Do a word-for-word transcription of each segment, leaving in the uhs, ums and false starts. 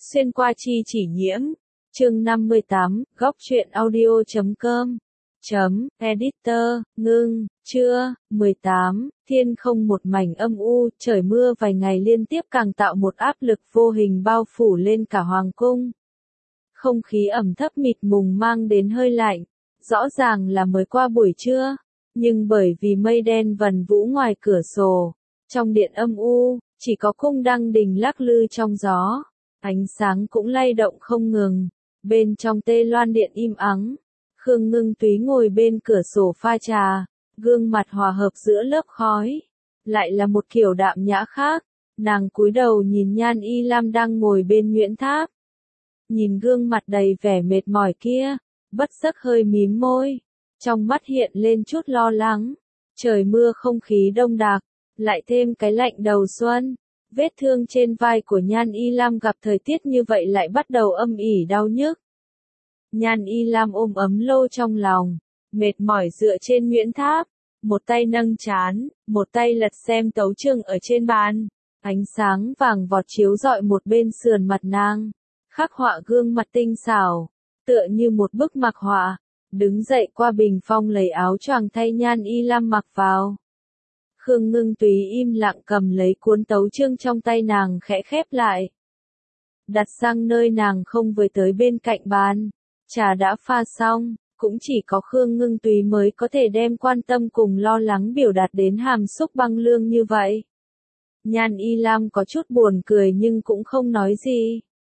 Xuyên qua chi chỉ nhiễm. Chương năm mươi tám, góc truyện audio chấm com. Chấm, editor, ngưng, trưa, mười tám, thiên không một mảnh âm u, trời mưa vài ngày liên tiếp càng tạo một áp lực vô hình bao phủ lên cả hoàng cung. Không khí ẩm thấp mịt mùng mang đến hơi lạnh, rõ ràng là mới qua buổi trưa, nhưng bởi vì mây đen vần vũ ngoài cửa sổ, trong điện âm u, chỉ có cung đăng đình lắc lư trong gió, ánh sáng cũng lay động không ngừng, bên trong Tê Loan điện im ắng. Khương Ngưng Túy ngồi bên cửa sổ pha trà, gương mặt hòa hợp giữa lớp khói, lại là một kiểu đạm nhã khác, nàng cúi đầu nhìn Nhan Y Lam đang ngồi bên Nguyễn Tháp. Nhìn gương mặt đầy vẻ mệt mỏi kia, bất giác hơi mím môi, trong mắt hiện lên chút lo lắng, trời mưa không khí đông đặc, lại thêm cái lạnh đầu xuân, vết thương trên vai của Nhan Y Lam gặp thời tiết như vậy lại bắt đầu âm ỉ đau nhức. Nhan Y Lam ôm ấm lô trong lòng, mệt mỏi dựa trên Nguyễn Tháp, một tay nâng trán, một tay lật xem tấu chương ở trên bàn, ánh sáng vàng vọt chiếu rọi một bên sườn mặt nàng, khắc họa gương mặt tinh xảo, tựa như một bức mặc họa. Đứng dậy qua bình phong lấy áo choàng thay Nhan Y Lam mặc vào. Khương Ngưng Túy im lặng cầm lấy cuốn tấu chương trong tay nàng khẽ khép lại. Đặt sang nơi nàng không với tới bên cạnh bàn. Trà đã pha xong, cũng chỉ có Khương Ngưng Túy mới có thể đem quan tâm cùng lo lắng biểu đạt đến hàm xúc băng lương như vậy. Nhan Y Lam có chút buồn cười nhưng cũng không nói gì.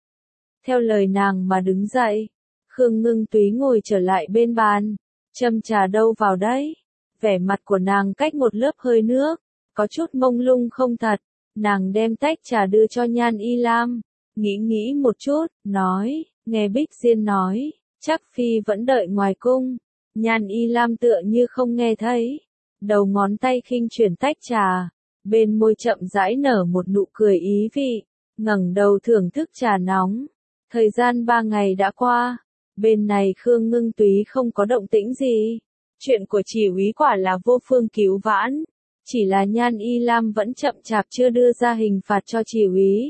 Theo lời nàng mà đứng dậy, Khương Ngưng Túy ngồi trở lại bên bàn, châm trà đâu vào đấy. Vẻ mặt của nàng cách một lớp hơi nước, có chút mông lung không thật, nàng đem tách trà đưa cho Nhan Y Lam, nghĩ nghĩ một chút, nói, nghe Bích Diên nói, chắc Phi vẫn đợi ngoài cung. Nhan Y Lam tựa như không nghe thấy, đầu ngón tay khinh chuyển tách trà, bên môi chậm rãi nở một nụ cười ý vị, ngẩng đầu thưởng thức trà nóng. Thời gian ba ngày đã qua, bên này Khương Ngưng Túy không có động tĩnh gì. Chuyện của chỉ úy quả là vô phương cứu vãn, chỉ là Nhan Y Lam vẫn chậm chạp chưa đưa ra hình phạt cho chỉ úy.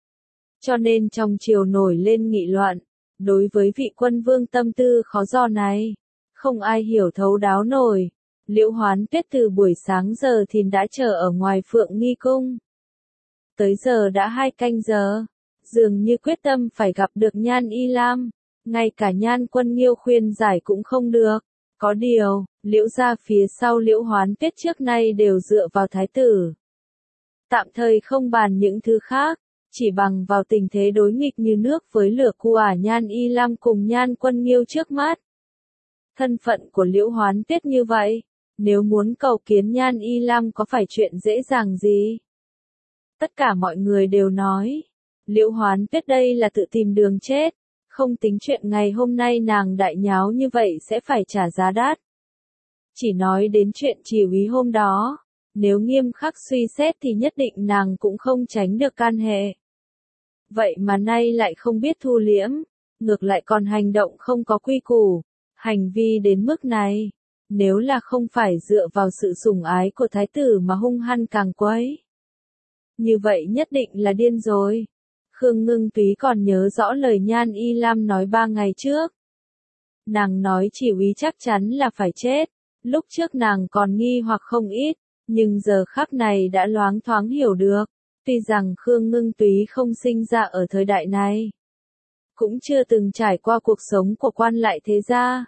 Cho nên trong triều nổi lên nghị luận, đối với vị quân vương tâm tư khó dò này, không ai hiểu thấu đáo nổi. Liễu Hoán Tuyết từ buổi sáng giờ thì đã chờ ở ngoài Phượng Nghi Cung. Tới giờ đã hai canh giờ, dường như quyết tâm phải gặp được Nhan Y Lam, ngay cả Nhan Quân Nghiêu khuyên giải cũng không được. Có điều, Liễu gia phía sau Liễu Hoán Tuyết trước nay đều dựa vào thái tử. Tạm thời không bàn những thứ khác, chỉ bằng vào tình thế đối nghịch như nước với lửa của ả Nhan Y Lam cùng Nhan Quân Nghiêu trước mắt. Thân phận của Liễu Hoán Tuyết như vậy, nếu muốn cầu kiến Nhan Y Lam có phải chuyện dễ dàng gì? Tất cả mọi người đều nói, Liễu Hoán Tuyết đây là tự tìm đường chết. Không tính chuyện ngày hôm nay nàng đại nháo như vậy sẽ phải trả giá đắt. Chỉ nói đến chuyện chỉ úy hôm đó, nếu nghiêm khắc suy xét thì nhất định nàng cũng không tránh được can hệ. Vậy mà nay lại không biết thu liễm, ngược lại còn hành động không có quy củ, hành vi đến mức này, nếu là không phải dựa vào sự sủng ái của thái tử mà hung hăng càng quấy. Như vậy nhất định là điên rồi. Khương Ngưng Túy còn nhớ rõ lời Nhan Y Lam nói ba ngày trước. Nàng nói chỉ úy chắc chắn là phải chết, lúc trước nàng còn nghi hoặc không ít, nhưng giờ khắc này đã loáng thoáng hiểu được, tuy rằng Khương Ngưng Túy không sinh ra ở thời đại này, cũng chưa từng trải qua cuộc sống của quan lại thế gia.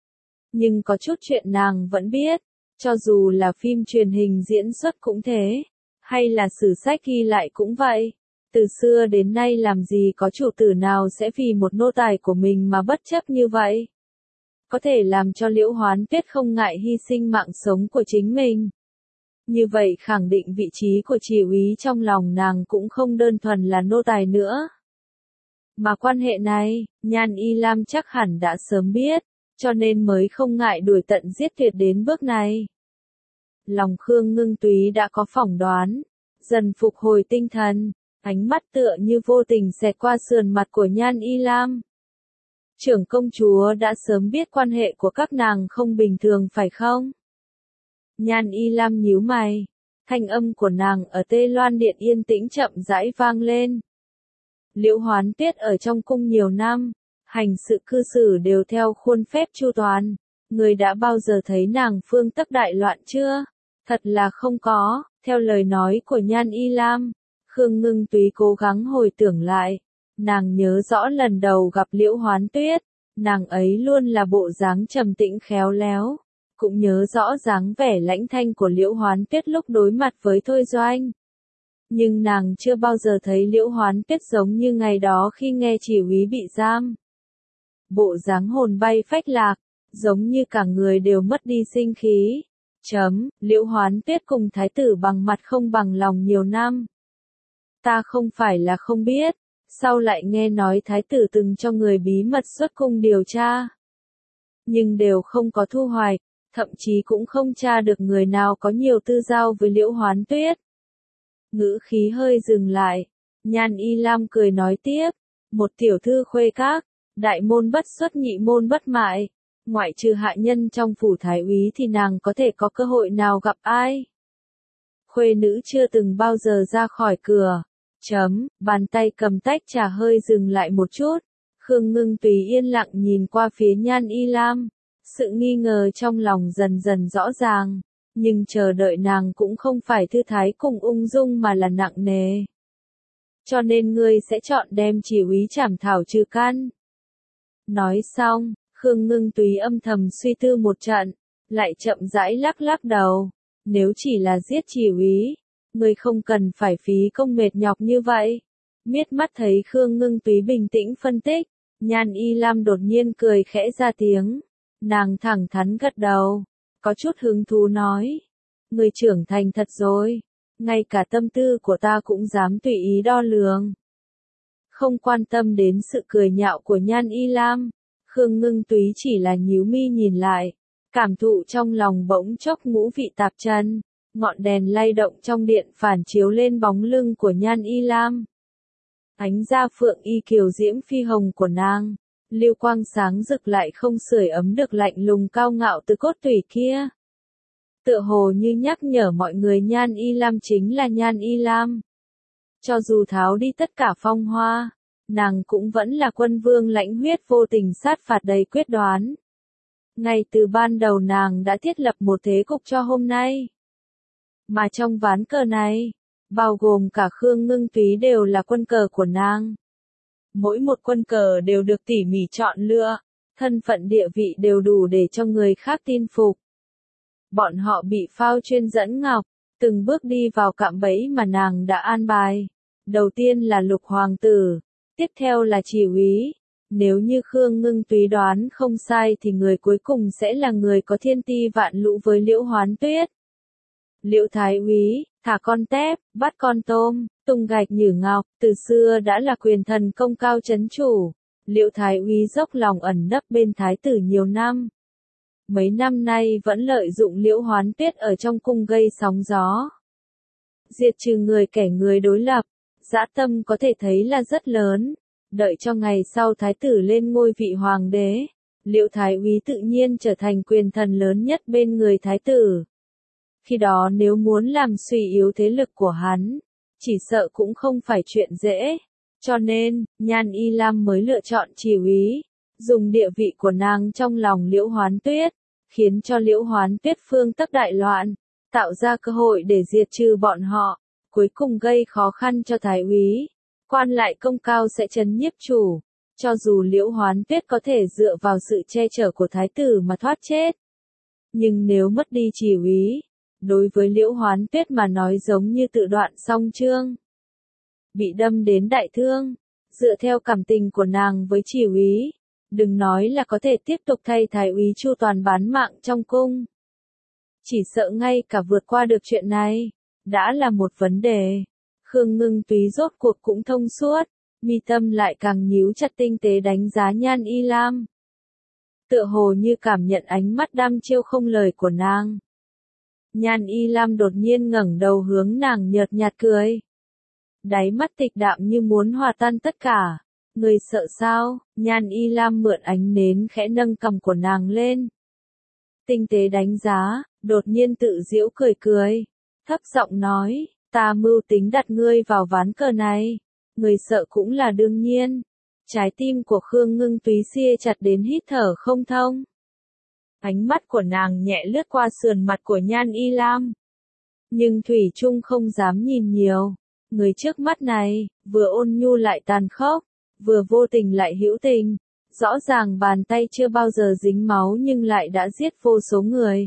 Nhưng có chút chuyện nàng vẫn biết, cho dù là phim truyền hình diễn xuất cũng thế, hay là sử sách ghi lại cũng vậy. Từ xưa đến nay làm gì có chủ tử nào sẽ vì một nô tài của mình mà bất chấp như vậy. Có thể làm cho Liễu Hoán Tuyết không ngại hy sinh mạng sống của chính mình. Như vậy khẳng định vị trí của chỉ úy trong lòng nàng cũng không đơn thuần là nô tài nữa. Mà quan hệ này, Nhan Y Lam chắc hẳn đã sớm biết, cho nên mới không ngại đuổi tận giết tuyệt đến bước này. Lòng Khương Ngưng Túy đã có phỏng đoán, dần phục hồi tinh thần. Ánh mắt tựa như vô tình xẹt qua sườn mặt của Nhan Y Lam. Trưởng công chúa đã sớm biết quan hệ của các nàng không bình thường phải không? Nhan Y Lam nhíu mày, thanh âm của nàng ở Tê Loan điện yên tĩnh chậm rãi vang lên. Liễu Hoán Tuyết ở trong cung nhiều năm, hành sự cư xử đều theo khuôn phép chu toàn. Người đã bao giờ thấy nàng phương tắc đại loạn chưa? Thật là không có, theo lời nói của Nhan Y Lam. Khương Ngưng Túy cố gắng hồi tưởng lại. Nàng nhớ rõ lần đầu gặp Liễu Hoán Tuyết, nàng ấy luôn là bộ dáng trầm tĩnh khéo léo. Cũng nhớ rõ dáng vẻ lãnh thanh của Liễu Hoán Tuyết lúc đối mặt với Thôi Doanh. Nhưng nàng chưa bao giờ thấy Liễu Hoán Tuyết giống như ngày đó khi nghe chỉ úy bị giam. Bộ dáng hồn bay phách lạc, giống như cả người đều mất đi sinh khí. Chấm, Liễu Hoán Tuyết cùng thái tử bằng mặt không bằng lòng nhiều năm. Ta không phải là không biết, sau lại nghe nói thái tử từng cho người bí mật xuất cung điều tra. Nhưng đều không có thu hoạch, thậm chí cũng không tra được người nào có nhiều tư giao với Liễu Hoán Tuyết. Ngữ khí hơi dừng lại, Nhan Y Lam cười nói tiếp, một tiểu thư khuê các, đại môn bất xuất nhị môn bất mại, ngoại trừ hạ nhân trong phủ thái úy thì nàng có thể có cơ hội nào gặp ai. Khuê nữ chưa từng bao giờ ra khỏi cửa. Chấm, bàn tay cầm tách trà hơi dừng lại một chút. Khương Ngưng Tùy yên lặng nhìn qua phía Nhan Y Lam. Sự nghi ngờ trong lòng dần dần rõ ràng. Nhưng chờ đợi nàng cũng không phải thư thái cùng ung dung mà là nặng nề. Cho nên ngươi sẽ chọn đem chỉ úy trảm thảo trừ căn. Nói xong, Khương Ngưng Tùy âm thầm suy tư một trận, lại chậm rãi lắc lắc đầu. Nếu chỉ là giết chỉ úy, ngươi không cần phải phí công mệt nhọc như vậy. Miết mắt thấy Khương Ngưng Túy bình tĩnh phân tích, Nhan Y Lam đột nhiên cười khẽ ra tiếng. Nàng thẳng thắn gật đầu, có chút hứng thú nói. Ngươi trưởng thành thật rồi, ngay cả tâm tư của ta cũng dám tùy ý đo lường. Không quan tâm đến sự cười nhạo của Nhan Y Lam, Khương Ngưng Túy chỉ là nhíu mi nhìn lại, cảm thụ trong lòng bỗng chốc ngũ vị tạp trần. Ngọn đèn lay động trong điện phản chiếu lên bóng lưng của Nhan Y Lam. Ánh da phượng y kiều diễm phi hồng của nàng, lưu quang sáng rực lại không sưởi ấm được lạnh lùng cao ngạo từ cốt tủy kia. Tựa hồ như nhắc nhở mọi người Nhan Y Lam chính là Nhan Y Lam. Cho dù tháo đi tất cả phong hoa, nàng cũng vẫn là quân vương lãnh huyết vô tình sát phạt đầy quyết đoán. Ngay từ ban đầu nàng đã thiết lập một thế cục cho hôm nay. Mà trong ván cờ này, bao gồm cả Khương Ngưng Túy đều là quân cờ của nàng. Mỗi một quân cờ đều được tỉ mỉ chọn lựa, thân phận địa vị đều đủ để cho người khác tin phục. Bọn họ bị phao chuyên dẫn ngọc, từng bước đi vào cạm bẫy mà nàng đã an bài. Đầu tiên là Lục Hoàng tử, tiếp theo là Chỉ úy. Nếu như Khương Ngưng Túy đoán không sai thì người cuối cùng sẽ là người có thiên ti vạn lũ với Liễu Hoán Tuyết. Liễu Thái úy, thả con tép, bắt con tôm, tung gạch nhử ngọc, từ xưa đã là quyền thần công cao chấn chủ. Liễu Thái úy dốc lòng ẩn nấp bên thái tử nhiều năm. Mấy năm nay vẫn lợi dụng Liễu Hoán Tuyết ở trong cung gây sóng gió. Diệt trừ người kẻ người đối lập, dã tâm có thể thấy là rất lớn. Đợi cho ngày sau thái tử lên ngôi vị hoàng đế, Liễu Thái úy tự nhiên trở thành quyền thần lớn nhất bên người thái tử. Khi đó nếu muốn làm suy yếu thế lực của hắn, chỉ sợ cũng không phải chuyện dễ. Cho nên, Nhan Y Lam mới lựa chọn Chỉ úy, dùng địa vị của nàng trong lòng Liễu Hoán Tuyết, khiến cho Liễu Hoán Tuyết phương tắc đại loạn, tạo ra cơ hội để diệt trừ bọn họ, cuối cùng gây khó khăn cho Thái úy. Quan lại công cao sẽ trấn nhiếp chủ, cho dù Liễu Hoán Tuyết có thể dựa vào sự che chở của thái tử mà thoát chết. Nhưng nếu mất đi Chỉ úy, đối với Liễu Hoán Tuyết mà nói giống như tự đoạn song chương. Bị đâm đến đại thương, dựa theo cảm tình của nàng với Chỉ úy, đừng nói là có thể tiếp tục thay thái úy chu toàn bán mạng trong cung. Chỉ sợ ngay cả vượt qua được chuyện này, đã là một vấn đề. Khương Ngưng Túy rốt cuộc cũng thông suốt, mi tâm lại càng nhíu chặt tinh tế đánh giá Nhan Y Lam. Tựa hồ như cảm nhận ánh mắt đăm chiêu không lời của nàng. Nhan Y Lam đột nhiên ngẩng đầu hướng nàng nhợt nhạt cười. Đáy mắt tịch đạm như muốn hòa tan tất cả. Người sợ sao? Nhan Y Lam mượn ánh nến khẽ nâng cằm của nàng lên. Tinh tế đánh giá, đột nhiên tự giễu cười cười. Thấp giọng nói, ta mưu tính đặt ngươi vào ván cờ này. người sợ cũng là đương nhiên. Trái tim của Khương Ngưng Túy siết chặt đến hít thở không thông. Ánh mắt của nàng nhẹ lướt qua sườn mặt của Nhan Y Lam. Nhưng Thủy Trung không dám nhìn nhiều. Người trước mắt này, vừa ôn nhu lại tàn khốc, vừa vô tình lại hữu tình. Rõ ràng bàn tay chưa bao giờ dính máu nhưng lại đã giết vô số người.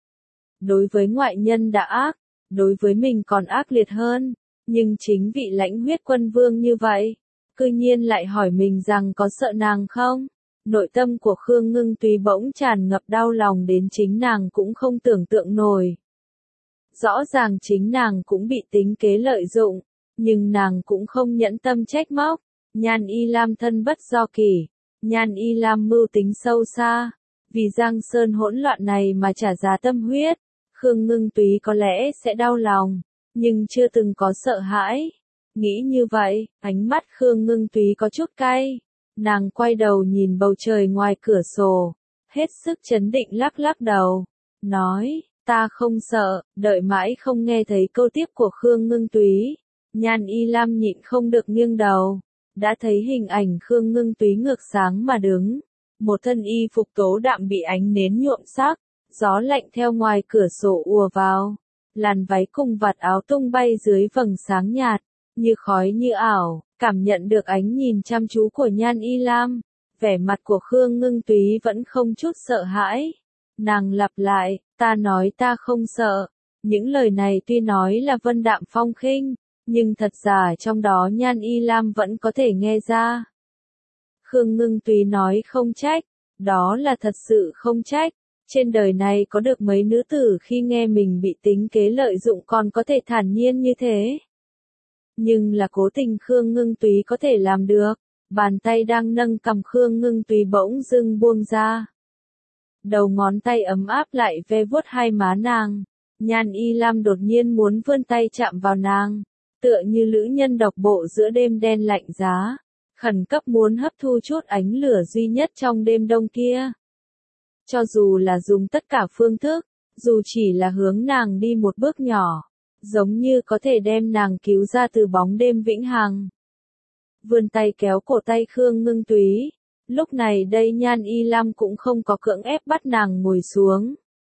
Đối với ngoại nhân đã ác, đối với mình còn ác liệt hơn. Nhưng chính vị lãnh huyết quân vương như vậy, cư nhiên lại hỏi mình rằng có sợ nàng không? Nội tâm của Khương Ngưng Túy bỗng tràn ngập đau lòng đến chính nàng cũng không tưởng tượng nổi. Rõ ràng chính nàng cũng bị tính kế lợi dụng, nhưng nàng cũng không nhẫn tâm trách móc. Nhan Y Lam thân bất do kỷ, Nhan Y Lam mưu tính sâu xa, vì Giang Sơn hỗn loạn này mà trả giá tâm huyết. Khương Ngưng Túy có lẽ sẽ đau lòng, nhưng chưa từng có sợ hãi. Nghĩ như vậy, ánh mắt Khương Ngưng Túy có chút cay. Nàng quay đầu nhìn bầu trời ngoài cửa sổ, hết sức trấn định lắc lắc đầu, nói, ta không sợ. Đợi mãi không nghe thấy câu tiếp của Khương Ngưng Túy, Nhan Y Lam nhịn không được nghiêng đầu, đã thấy hình ảnh Khương Ngưng Túy ngược sáng mà đứng, một thân y phục tố đạm bị ánh nến nhuộm sắc, gió lạnh theo ngoài cửa sổ ùa vào, làn váy cùng vạt áo tung bay dưới vầng sáng nhạt, như khói như ảo. Cảm nhận được ánh nhìn chăm chú của Nhan Y Lam, vẻ mặt của Khương Ngưng Túy vẫn không chút sợ hãi. Nàng lặp lại, ta nói ta không sợ. Những lời này tuy nói là vân đạm phong khinh, nhưng thật ra trong đó Nhan Y Lam vẫn có thể nghe ra. Khương Ngưng Túy nói không trách, đó là thật sự không trách. Trên đời này có được mấy nữ tử khi nghe mình bị tính kế lợi dụng còn có thể thản nhiên như thế. Nhưng là cố tình Khương Ngưng Túy có thể làm được. Bàn tay đang nâng cầm Khương Ngưng Túy bỗng dưng buông ra. Đầu ngón tay ấm áp lại ve vuốt hai má nàng. Nhan Y Lam đột nhiên muốn vươn tay chạm vào nàng, tựa như lữ nhân độc bộ giữa đêm đen lạnh giá, khẩn cấp muốn hấp thu chút ánh lửa duy nhất trong đêm đông kia. Cho dù là dùng tất cả phương thức, dù chỉ là hướng nàng đi một bước nhỏ, giống như có thể đem nàng cứu ra từ bóng đêm vĩnh hằng. Vươn tay kéo cổ tay Khương Ngưng Túy, lúc này đây Nhan Y Lam cũng không có cưỡng ép bắt nàng ngồi xuống,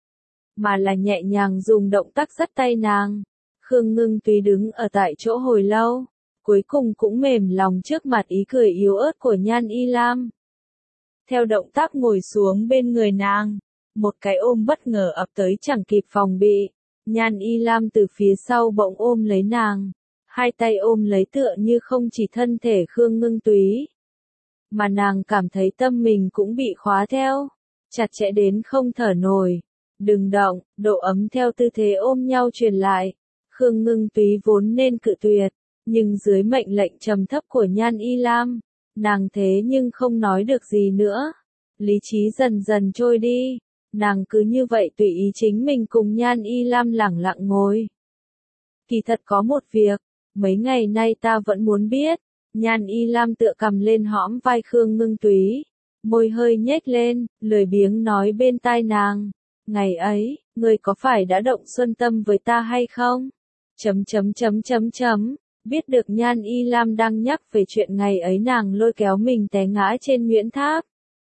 mà là nhẹ nhàng dùng động tác dắt tay nàng. Khương Ngưng Túy đứng ở tại chỗ hồi lâu, cuối cùng cũng mềm lòng trước mặt ý cười yếu ớt của Nhan Y Lam. Theo động tác ngồi xuống bên người nàng, một cái ôm bất ngờ ập tới chẳng kịp phòng bị. Nhan Y Lam từ phía sau bỗng ôm lấy nàng, hai tay ôm lấy tựa như không chỉ thân thể Khương Ngưng Túy, mà nàng cảm thấy tâm mình cũng bị khóa theo, chặt chẽ đến không thở nổi. Đừng động, độ ấm theo tư thế ôm nhau truyền lại. Khương Ngưng Túy vốn nên cự tuyệt, nhưng dưới mệnh lệnh trầm thấp của Nhan Y Lam, nàng thế nhưng không nói được gì nữa. Lý trí dần dần trôi đi. Nàng cứ như vậy tùy ý chính mình cùng Nhan Y Lam lẳng lặng ngồi. Kỳ thật có một việc, mấy ngày nay ta vẫn muốn biết. Nhan Y Lam tựa cầm lên hõm vai Khương Ngưng Túy, môi hơi nhếch lên, lười biếng nói bên tai nàng. Ngày ấy, ngươi có phải đã động xuân tâm với ta hay không? Chấm chấm chấm chấm chấm. Biết được Nhan Y Lam đang nhắc về chuyện ngày ấy, nàng lôi kéo mình té ngã trên Nguyễn Tháp.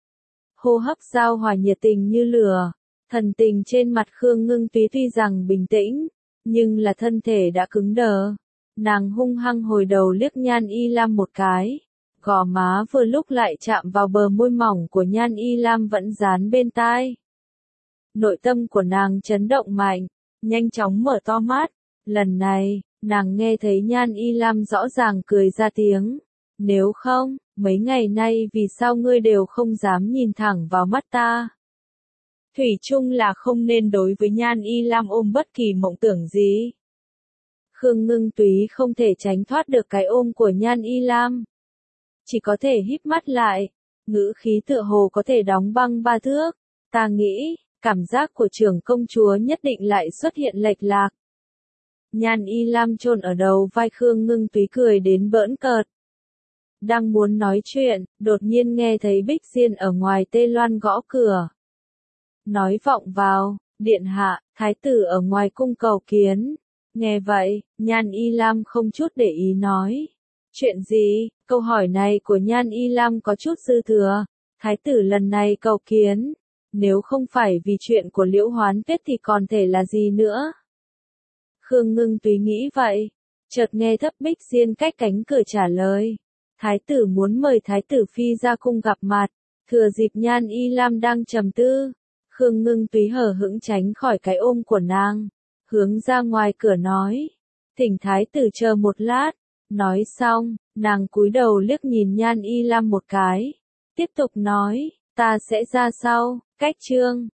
Hô hấp giao hòa nhiệt tình như lửa, thần tình trên mặt Khương Ngưng Túy tuy rằng bình tĩnh, nhưng là thân thể đã cứng đờ. Nàng hung hăng hồi đầu liếc Nhan Y Lam một cái, gò má vừa lúc lại chạm vào bờ môi mỏng của Nhan Y Lam vẫn dán bên tai. Nội tâm của nàng chấn động mạnh, nhanh chóng mở to mắt. Lần này, nàng nghe thấy Nhan Y Lam rõ ràng cười ra tiếng. Nếu không, mấy ngày nay vì sao ngươi đều không dám nhìn thẳng vào mắt ta? Thủy chung là không nên đối với Nhan Y Lam ôm bất kỳ mộng tưởng gì. Khương Ngưng Túy không thể tránh thoát được cái ôm của Nhan Y Lam, chỉ có thể híp mắt lại, ngữ khí tựa hồ có thể đóng băng ba thước. Ta nghĩ, cảm giác của trưởng công chúa nhất định lại xuất hiện lệch lạc. Nhan Y Lam chôn ở đầu vai Khương Ngưng Túy cười đến bỡn cợt. Đang muốn nói chuyện, đột nhiên nghe thấy Bích Diên ở ngoài tê loan gõ cửa. Nói vọng vào, điện hạ, thái tử ở ngoài cung cầu kiến. Nghe vậy, Nhan Y Lam không chút để ý nói. Chuyện gì? Câu hỏi này của Nhan Y Lam có chút dư thừa. Thái tử lần này cầu kiến. Nếu không phải vì chuyện của Liễu Hoán Tuyết thì còn thể là gì nữa? Khương Ngưng Túy nghĩ vậy. Chợt nghe Thấp Bích Diên cách cánh cửa trả lời. Thái tử muốn mời Thái tử Phi ra cung gặp mặt. Thừa dịp Nhan Y Lam đang trầm tư. Khương Ngưng Túy hờ hững tránh khỏi cái ôm của nàng. Hướng ra ngoài cửa nói. Thỉnh Thái tử chờ một lát. Nói xong, nàng cúi đầu liếc nhìn Nhan Y Lam một cái. Tiếp tục nói, ta sẽ ra sau, cách chương.